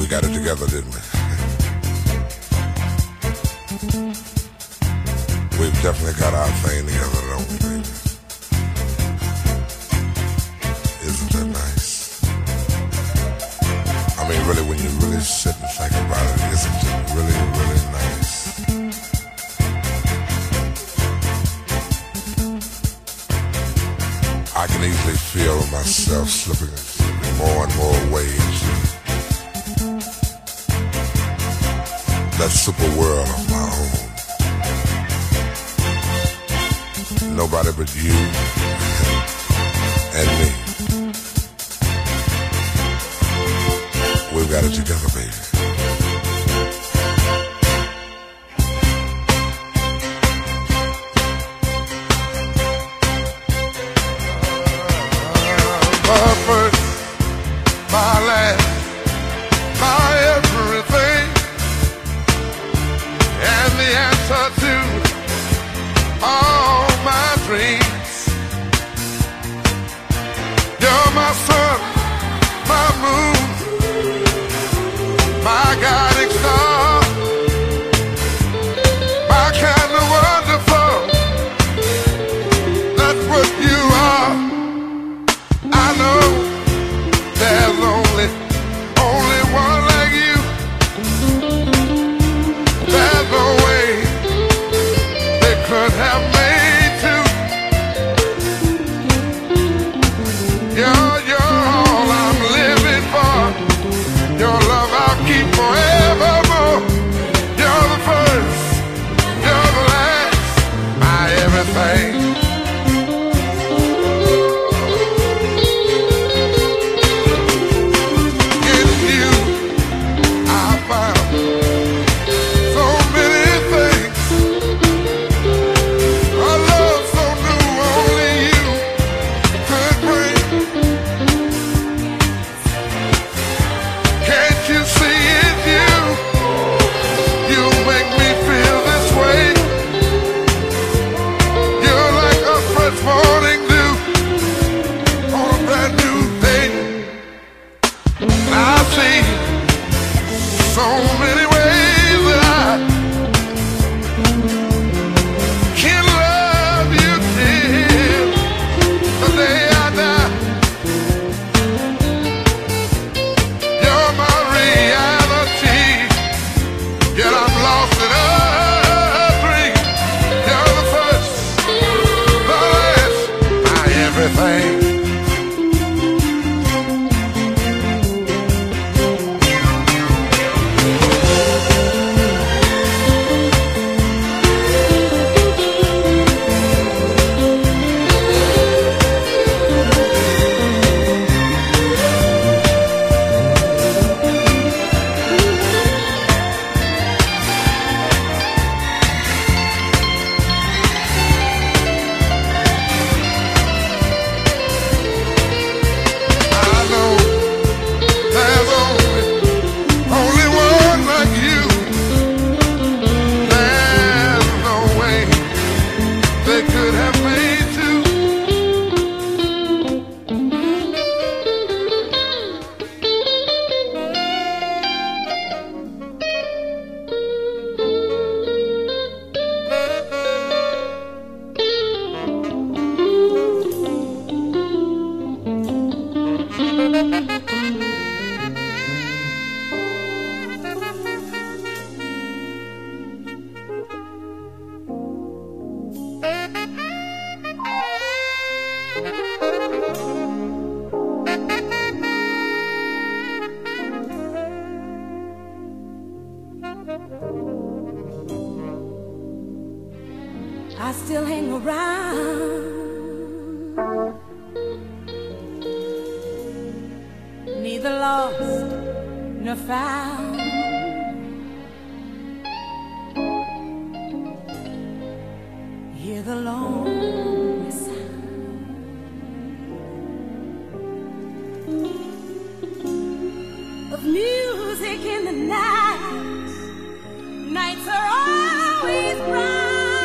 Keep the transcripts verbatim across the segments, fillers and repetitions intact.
We got it together, didn't we? We've definitely got our thing together, don't we, baby? Isn't that nice? I mean, really, when you really sit and think about it, isn't it really, really nice? I can easily feel myself slipping, slipping more and more ways. That super world of my own. Nobody but you and me. We've got it together, baby. My first, my last, my everything, and the answer to all my dreams. You're my sun, my moon, my guiding star, my kind of wonderful. That's what you are. I know there's only, only one like you. There's no way they could have made two. You're, you're all I'm living for. Your love I'll keep forevermore. You're the first, you're the last, my everything. So many ways that I can love you till the day I die. You're my reality, yet I'm lost in a dream. You're the first, the last, my everything. I still hang around, neither lost nor found. Hear the lonely sound of music in the night. Nights are always bright.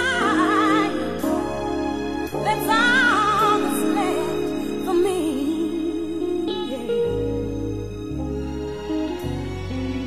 That's all that's left for me, yeah.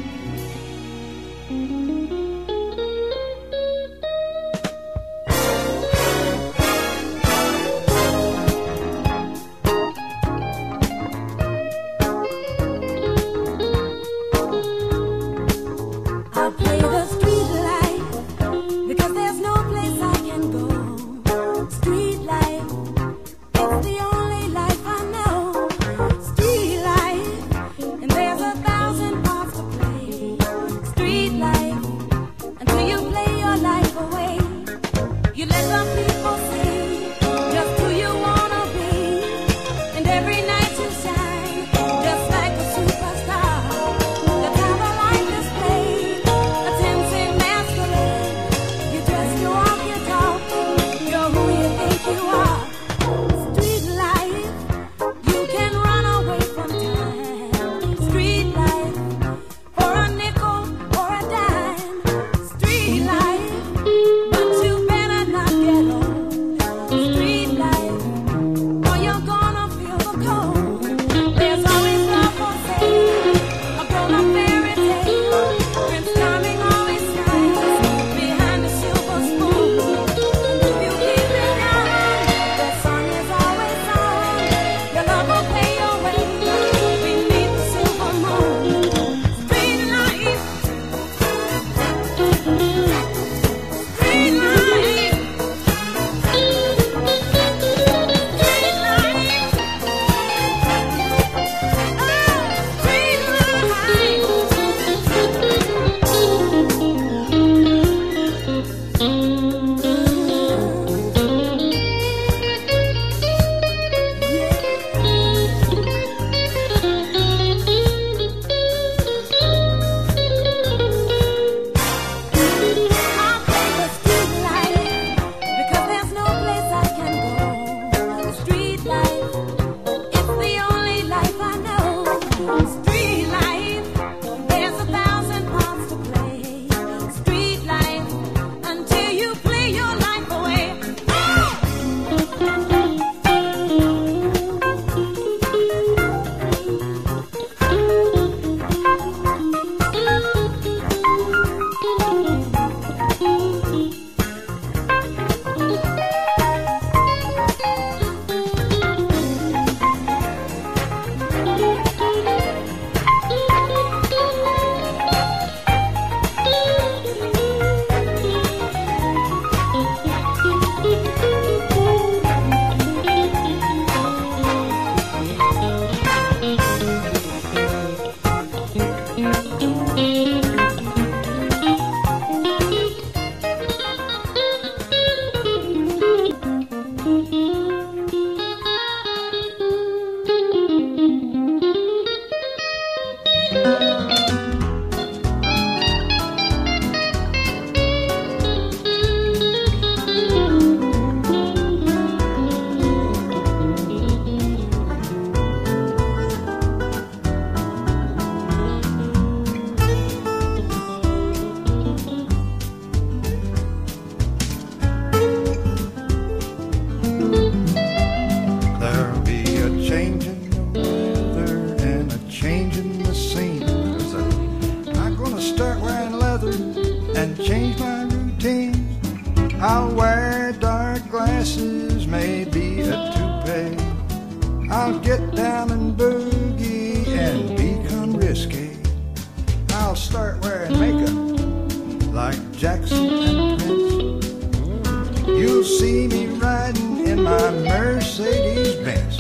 I'll wear dark glasses, maybe a toupee. I'll get down and boogie and become risky. I'll start wearing makeup like Jackson and Prince. You'll see me riding in my Mercedes Benz.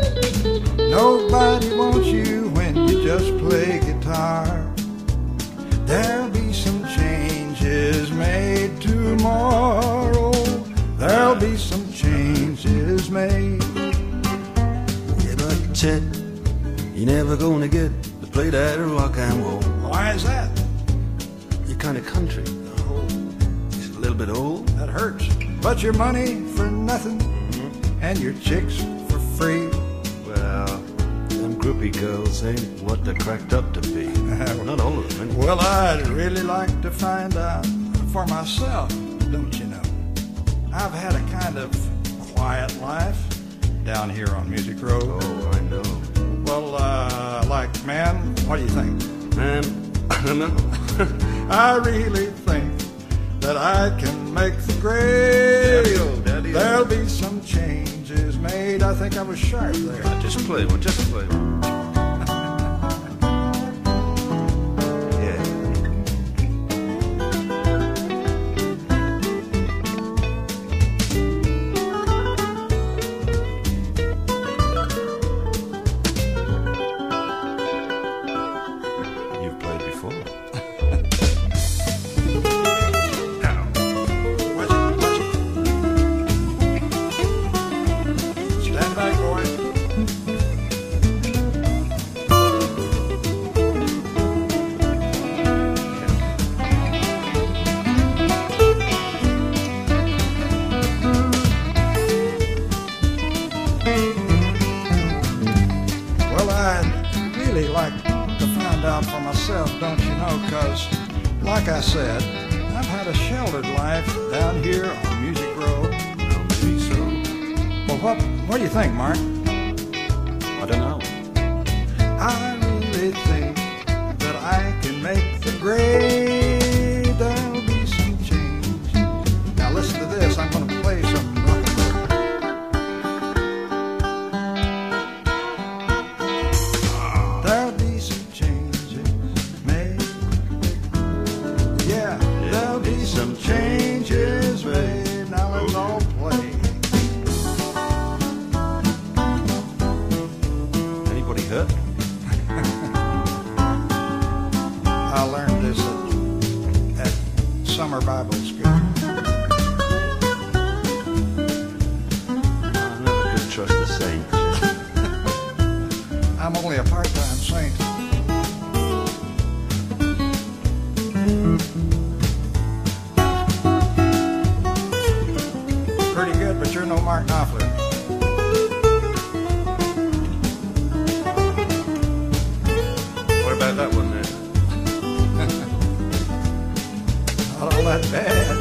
Nobody wants you when you just play guitar. There'll be some changes made tomorrow. There'll be some changes made. Yeah, but Chet, you're never gonna get to play that rock and roll. Why is that? You're kind of country. Oh, Just a little bit old. that hurts. But your money for nothing, Mm-hmm. and your chicks for free. Well, them groupie girls ain't what they're cracked up to be. Not all of them. Anyway. Well, I'd really like to find out for myself, don't you know? I've had a kind of quiet life down here on Music Road. Oh, I know. Well, uh, like, man, what do you think? Man, I don't know. I really think that I can make the grade. Daddy-o, daddy-o. There'll be some changes made. I think I was sharp there. Just play one, just play one. Yeah. You've played before. Now, watch it, watch it. Stand back, boy. Well, I'd really like to find out for myself, don't you know, because, like I said, I've had a sheltered life down here on Music Road. Well, maybe so. Well, what, what do you think, Mark? I don't know. I really think that I can make the grade. There'll be some change. Now listen to this. I'm going to play some rock and roll. There'll be some changes made. Yeah, there'll be some changes made. Now let's all play. Anybody hurt? I learned this at, at summer Bible school. I never could trust the saints. I'm only a part-time saint. Pretty good, but you're no Mark Knopfler. What about that one there? Not all that bad.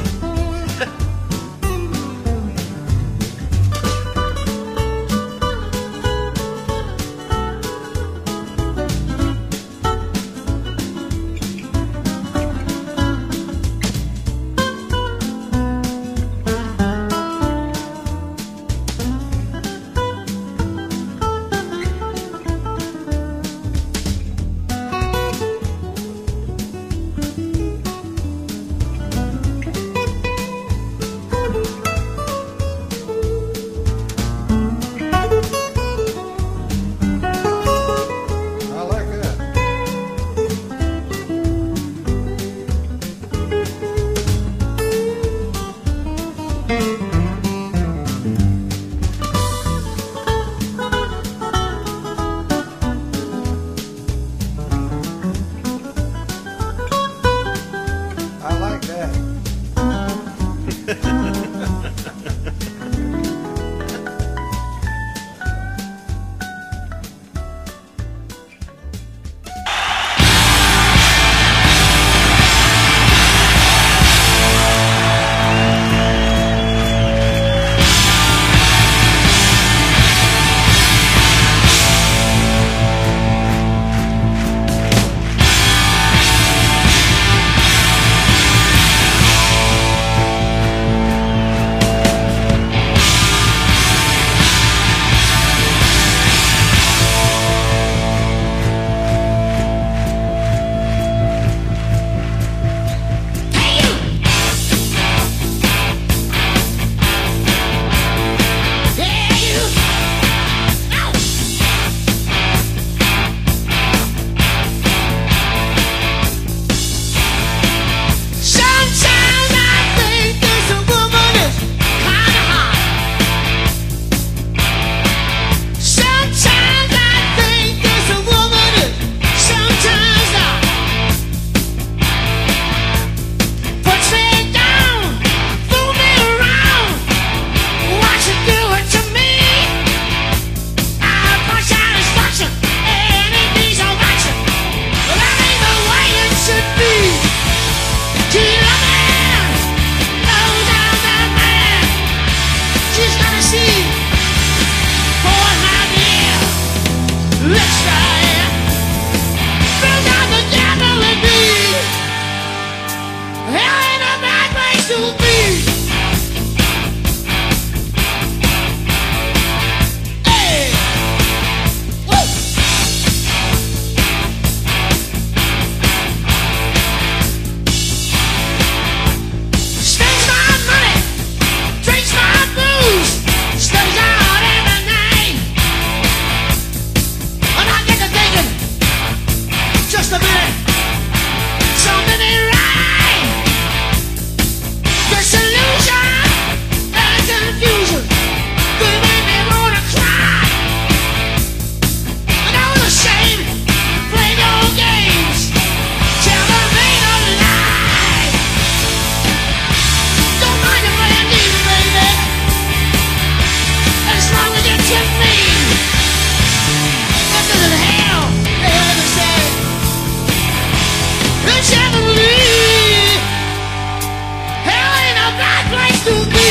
something ain't right. Disillusion and confusion could make me wanna cry. I know the shame, play no games, tell the rain a lie. Don't mind if I need it, baby, as long as you tip me. This isn't hell, they heard me say. It's heavenly. Hell ain't a bad place to be.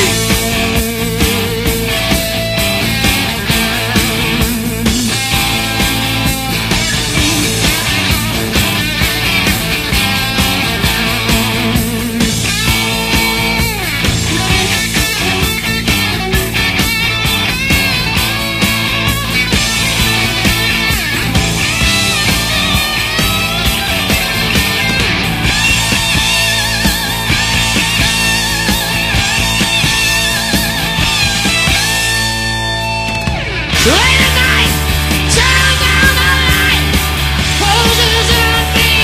Late at night, turn down the light, poses on me.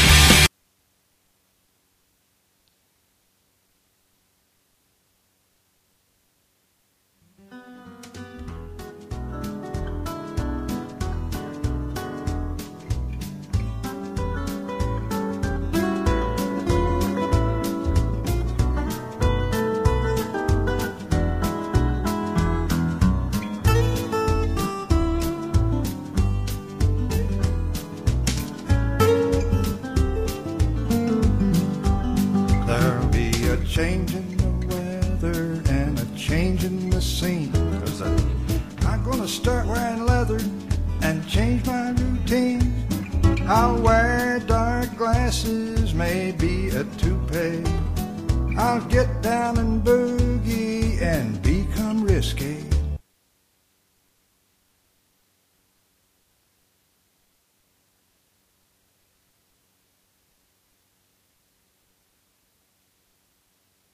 There'll be a change in the weather and a change in the scene. 'Cause I, I'm gonna start wearing leather and change my routine. I'll wear dark glasses, maybe a toupee. I'll get